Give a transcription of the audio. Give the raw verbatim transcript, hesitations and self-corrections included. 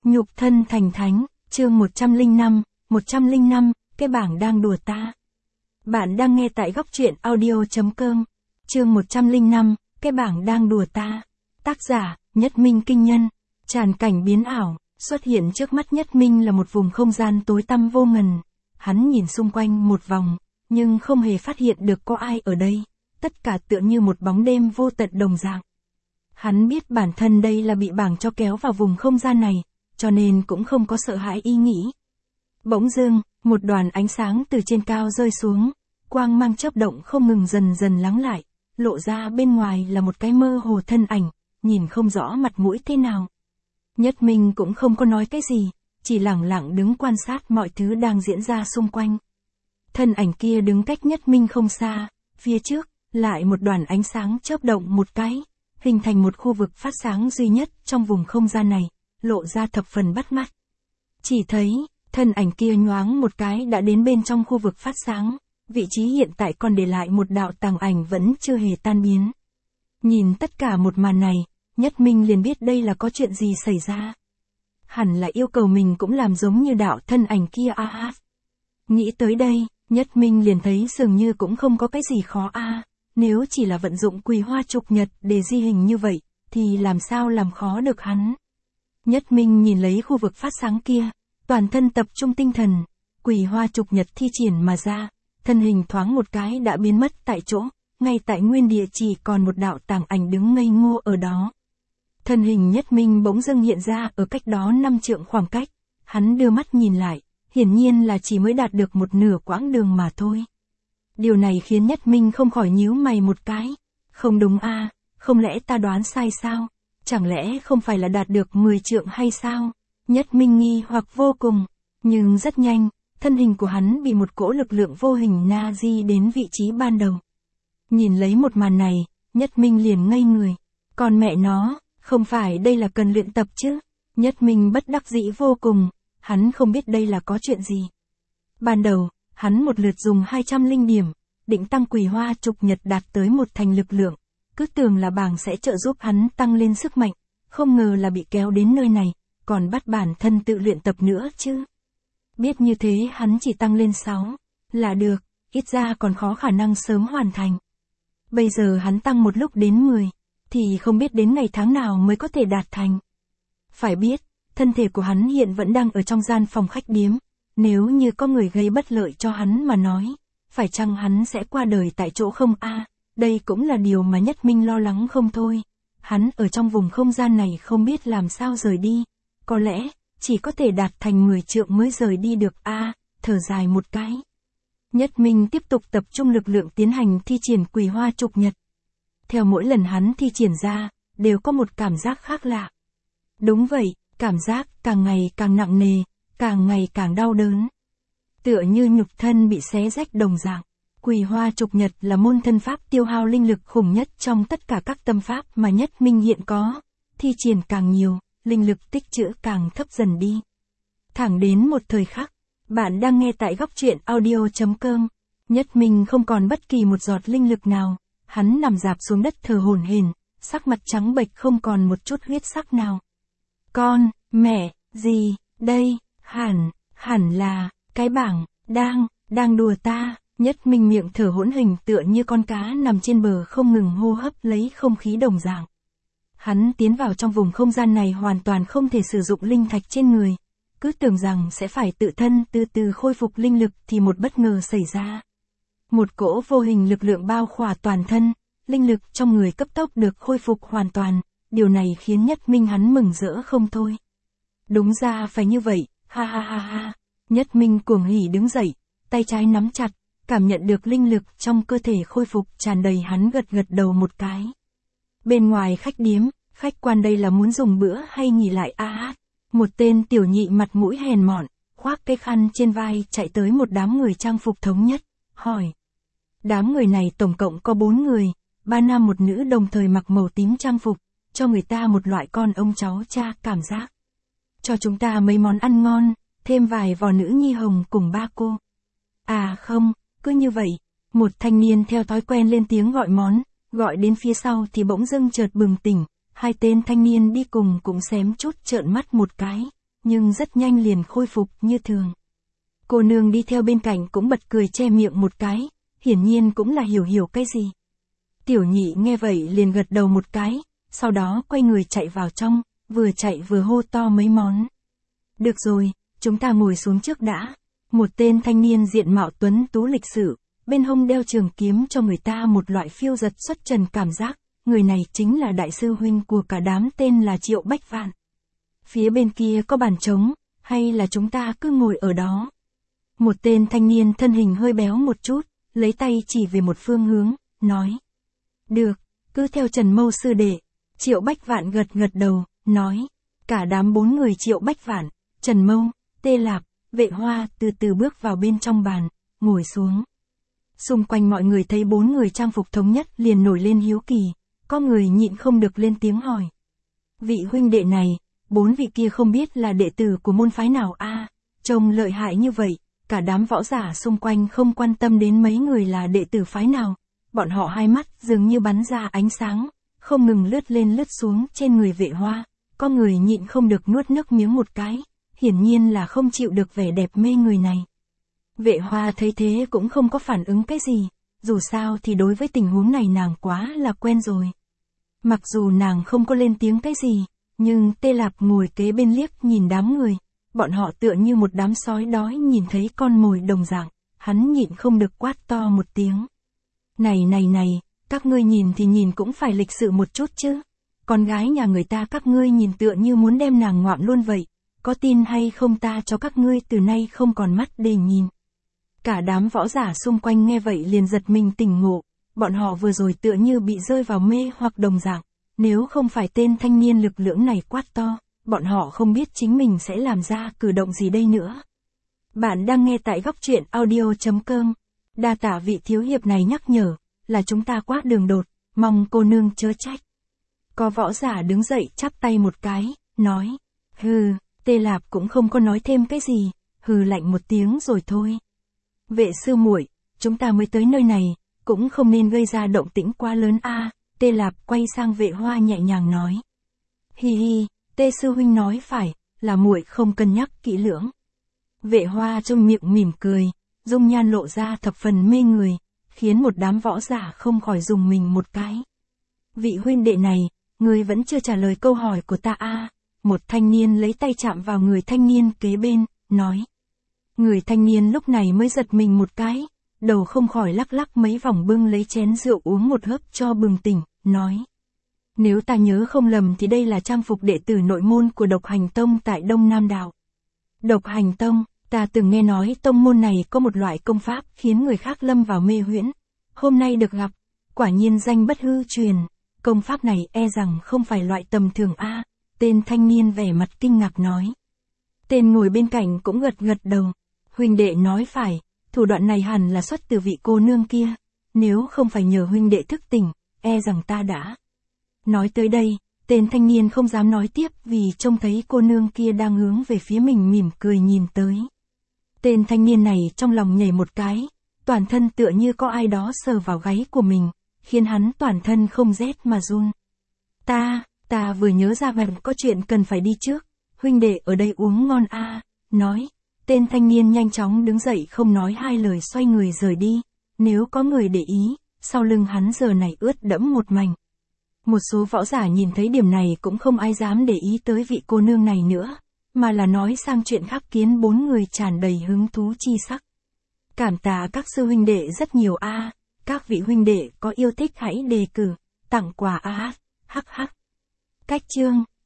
Nhục thân thành thánh, chương một trăm lẻ năm, một trăm lẻ năm, cái bảng đang đùa ta. Bạn đang nghe tại góc truyện audio chấm com, chương một trăm lẻ năm, cái bảng đang đùa ta. Tác giả, Nhất Minh Kinh Nhân. Tràn cảnh biến ảo, xuất hiện trước mắt Nhất Minh là một vùng không gian tối tăm vô ngần. Hắn nhìn xung quanh một vòng, nhưng không hề phát hiện được có ai ở đây. Tất cả tựa như một bóng đêm vô tận đồng dạng. Hắn biết bản thân đây là bị bảng cho kéo vào vùng không gian này, cho nên cũng không có sợ hãi ý nghĩ. Bỗng dưng, một đoàn ánh sáng từ trên cao rơi xuống, quang mang chớp động không ngừng dần dần lắng lại, lộ ra bên ngoài là một cái mơ hồ thân ảnh, nhìn không rõ mặt mũi thế nào. Nhất Minh cũng không có nói cái gì, chỉ lặng lặng đứng quan sát mọi thứ đang diễn ra xung quanh. Thân ảnh kia đứng cách Nhất Minh không xa, phía trước, lại một đoàn ánh sáng chớp động một cái, hình thành một khu vực phát sáng duy nhất trong vùng không gian này, lộ ra thập phần bắt mắt. Chỉ thấy, thân ảnh kia nhoáng một cái đã đến bên trong khu vực phát sáng, vị trí hiện tại còn để lại một đạo tàng ảnh vẫn chưa hề tan biến. Nhìn tất cả một màn này, Nhất Minh liền biết đây là có chuyện gì xảy ra. Hẳn là yêu cầu mình cũng làm giống như đạo thân ảnh kia a à. Nghĩ tới đây, Nhất Minh liền thấy dường như cũng không có cái gì khó a à. Nếu chỉ là vận dụng Quỳ Hoa Trục Nhật để di hình như vậy, thì làm sao làm khó được hắn. Nhất Minh nhìn lấy khu vực phát sáng kia, toàn thân tập trung tinh thần, Quỳ Hoa Trục Nhật thi triển mà ra, thân hình thoáng một cái đã biến mất tại chỗ, ngay tại nguyên địa chỉ còn một đạo tàng ảnh đứng ngây ngô ở đó. Thân hình Nhất Minh bỗng dưng hiện ra ở cách đó năm trượng khoảng cách, hắn đưa mắt nhìn lại, hiển nhiên là chỉ mới đạt được một nửa quãng đường mà thôi. Điều này khiến Nhất Minh không khỏi nhíu mày một cái. Không đúng a, à, không lẽ ta đoán sai sao? Chẳng lẽ không phải là đạt được mười trượng hay sao? Nhất Minh nghi hoặc vô cùng. Nhưng rất nhanh, thân hình của hắn bị một cỗ lực lượng vô hình na di đến vị trí ban đầu. Nhìn lấy một màn này, Nhất Minh liền ngây người. Còn mẹ nó, không phải đây là cần luyện tập chứ? Nhất Minh bất đắc dĩ vô cùng, hắn không biết đây là có chuyện gì. Ban đầu, hắn một lượt dùng hai trăm linh điểm, định tăng Quỳ Hoa Trục Nhật đạt tới một thành lực lượng, cứ tưởng là bảng sẽ trợ giúp hắn tăng lên sức mạnh, không ngờ là bị kéo đến nơi này, còn bắt bản thân tự luyện tập nữa chứ. Biết như thế hắn chỉ tăng lên sáu, là được, ít ra còn khó khả năng sớm hoàn thành. Bây giờ hắn tăng một lúc đến mười, thì không biết đến ngày tháng nào mới có thể đạt thành. Phải biết, thân thể của hắn hiện vẫn đang ở trong gian phòng khách điếm. Nếu như có người gây bất lợi cho hắn mà nói, phải chăng hắn sẽ qua đời tại chỗ không a? À, đây cũng là điều mà Nhất Minh lo lắng không thôi. Hắn ở trong vùng không gian này không biết làm sao rời đi, có lẽ chỉ có thể đạt thành mười trượng mới rời đi được a, à, thở dài một cái. Nhất Minh tiếp tục tập trung lực lượng tiến hành thi triển Quỳ Hoa Trục Nhật. Theo mỗi lần hắn thi triển ra, đều có một cảm giác khác lạ. Đúng vậy, cảm giác càng ngày càng nặng nề, càng ngày càng đau đớn. Tựa như nhục thân bị xé rách đồng dạng. Quỳ Hoa Trục Nhật là môn thân pháp tiêu hao linh lực khủng nhất trong tất cả các tâm pháp mà Nhất Minh hiện có. Thi triển càng nhiều, linh lực tích trữ càng thấp dần đi. Thẳng đến một thời khắc, bạn đang nghe tại góc truyện audio chấm com. Nhất Minh không còn bất kỳ một giọt linh lực nào, hắn nằm rạp xuống đất thờ hổn hển, sắc mặt trắng bệch không còn một chút huyết sắc nào. Con, mẹ, gì, đây? Hẳn, hẳn là, cái bảng, đang, đang đùa ta. Nhất Minh miệng thở hỗn hình tựa như con cá nằm trên bờ không ngừng hô hấp lấy không khí đồng dạng. Hắn tiến vào trong vùng không gian này hoàn toàn không thể sử dụng linh thạch trên người. Cứ tưởng rằng sẽ phải tự thân từ từ khôi phục linh lực thì một bất ngờ xảy ra. Một cỗ vô hình lực lượng bao khỏa toàn thân, linh lực trong người cấp tốc được khôi phục hoàn toàn. Điều này khiến Nhất Minh hắn mừng rỡ không thôi. Đúng ra phải như vậy. Ha ha ha ha, Nhất Minh cuồng hỉ đứng dậy, tay trái nắm chặt, cảm nhận được linh lực trong cơ thể khôi phục tràn đầy, hắn gật gật đầu một cái. Bên ngoài khách điếm, khách quan đây là muốn dùng bữa hay nghỉ lại a à, một tên tiểu nhị mặt mũi hèn mọn, khoác cái khăn trên vai chạy tới một đám người trang phục thống nhất, hỏi. Đám người này tổng cộng có bốn người, ba nam một nữ đồng thời mặc màu tím trang phục, cho người ta một loại con ông cháu cha cảm giác. Cho chúng ta mấy món ăn ngon, thêm vài vò nữ nhi hồng cùng ba cô. À không, cứ như vậy, một thanh niên theo thói quen lên tiếng gọi món, gọi đến phía sau thì bỗng dưng chợt bừng tỉnh, hai tên thanh niên đi cùng cũng xém chút trợn mắt một cái. nhưng rất nhanh liền khôi phục như thường. Cô nương đi theo bên cạnh cũng bật cười che miệng một cái, hiển nhiên cũng là hiểu hiểu cái gì. Tiểu nhị nghe vậy liền gật đầu một cái, sau đó quay người chạy vào trong, vừa chạy vừa hô to mấy món. Được rồi, chúng ta ngồi xuống trước đã. Một tên thanh niên diện mạo tuấn tú lịch sự, bên hông đeo trường kiếm cho người ta một loại phiêu giật xuất trần cảm giác, người này chính là đại sư huynh của cả đám tên là Triệu Bách Vạn. Phía bên kia có bàn trống, hay là chúng ta cứ ngồi ở đó? Một tên thanh niên thân hình hơi béo một chút, lấy tay chỉ về một phương hướng, nói. Được, cứ theo Trần Mâu sư đệ. Triệu Bách Vạn gật gật đầu, nói. Cả đám bốn người Triệu Bách Vạn, Trần Mâu, Tê Lạp, Vệ Hoa từ từ bước vào bên trong bàn, ngồi xuống. Xung quanh mọi người thấy bốn người trang phục thống nhất liền nổi lên hiếu kỳ, có người nhịn không được lên tiếng hỏi. Vị huynh đệ này, bốn vị kia không biết là đệ tử của môn phái nào a? Trông lợi hại như vậy, cả đám võ giả xung quanh không quan tâm đến mấy người là đệ tử phái nào, bọn họ hai mắt dường như bắn ra ánh sáng, không ngừng lướt lên lướt xuống trên người Vệ Hoa, có người nhịn không được nuốt nước miếng một cái, hiển nhiên là không chịu được vẻ đẹp mê người này. Vệ Hoa thấy thế cũng không có phản ứng cái gì, dù sao thì đối với tình huống này nàng quá là quen rồi. Mặc dù nàng không có lên tiếng cái gì, nhưng Tê Lạp ngồi kế bên liếc nhìn đám người, bọn họ tựa như một đám sói đói nhìn thấy con mồi đồng dạng, hắn nhịn không được quát to một tiếng. Này này này, các ngươi nhìn thì nhìn cũng phải lịch sự một chút chứ, con gái nhà người ta các ngươi nhìn tựa như muốn đem nàng ngoạm luôn vậy, có tin hay không ta cho các ngươi từ nay không còn mắt để nhìn. Cả đám võ giả xung quanh nghe vậy liền giật mình tỉnh ngộ, bọn họ vừa rồi tựa như bị rơi vào mê hoặc đồng dạng, nếu không phải tên thanh niên lực lưỡng này quát to, bọn họ không biết chính mình sẽ làm ra cử động gì đây nữa. Bạn đang nghe tại góc truyện audio chấm com, đa tạ vị thiếu hiệp này nhắc nhở, là chúng ta quá đường đột, mong cô nương chớ trách. Có võ giả đứng dậy chắp tay một cái, nói, hừ, Tê Lạp cũng không có nói thêm cái gì, hừ lạnh một tiếng rồi thôi. Vệ sư muội, chúng ta mới tới nơi này, cũng không nên gây ra động tĩnh quá lớn a. Tê Lạp quay sang Vệ Hoa nhẹ nhàng nói. Hi hi, Tê sư huynh nói phải, là muội không cân nhắc kỹ lưỡng. Vệ Hoa trong miệng mỉm cười, dung nhan lộ ra thập phần mê người, khiến một đám võ giả không khỏi dùng mình một cái. Vị huynh đệ này, người vẫn chưa trả lời câu hỏi của ta a. Một thanh niên lấy tay chạm vào người thanh niên kế bên, nói. Người thanh niên lúc này mới giật mình một cái, đầu không khỏi lắc lắc mấy vòng bưng lấy chén rượu uống một hớp cho bừng tỉnh, nói. Nếu ta nhớ không lầm thì đây là trang phục đệ tử nội môn của Độc Hành Tông tại Đông Nam Đạo. Độc Hành Tông, ta từng nghe nói tông môn này có một loại công pháp khiến người khác lâm vào mê huyễn. Hôm nay được gặp, quả nhiên danh bất hư truyền, công pháp này e rằng không phải loại tầm thường a. Tên thanh niên vẻ mặt kinh ngạc nói. Tên ngồi bên cạnh cũng gật gật đầu. Huynh đệ nói phải, thủ đoạn này hẳn là xuất từ vị cô nương kia. Nếu không phải nhờ huynh đệ thức tỉnh, e rằng ta đã. Nói tới đây, tên thanh niên không dám nói tiếp vì trông thấy cô nương kia đang hướng về phía mình mỉm cười nhìn tới. Tên thanh niên này trong lòng nhảy một cái, toàn thân tựa như có ai đó sờ vào gáy của mình, khiến hắn toàn thân không rét mà run. Ta, ta vừa nhớ ra vẹn có chuyện cần phải đi trước, huynh đệ ở đây uống ngon a. Nói, tên thanh niên nhanh chóng đứng dậy không nói hai lời xoay người rời đi, nếu có người để ý, sau lưng hắn giờ này ướt đẫm một mảnh. Một số võ giả nhìn thấy điểm này cũng không ai dám để ý tới vị cô nương này nữa, mà là nói sang chuyện khác khiến bốn người tràn đầy hứng thú chi sắc. Cảm tạ các sư huynh đệ rất nhiều a, các vị huynh đệ có yêu thích hãy đề cử, tặng quà a, hắc hắc. Cách chương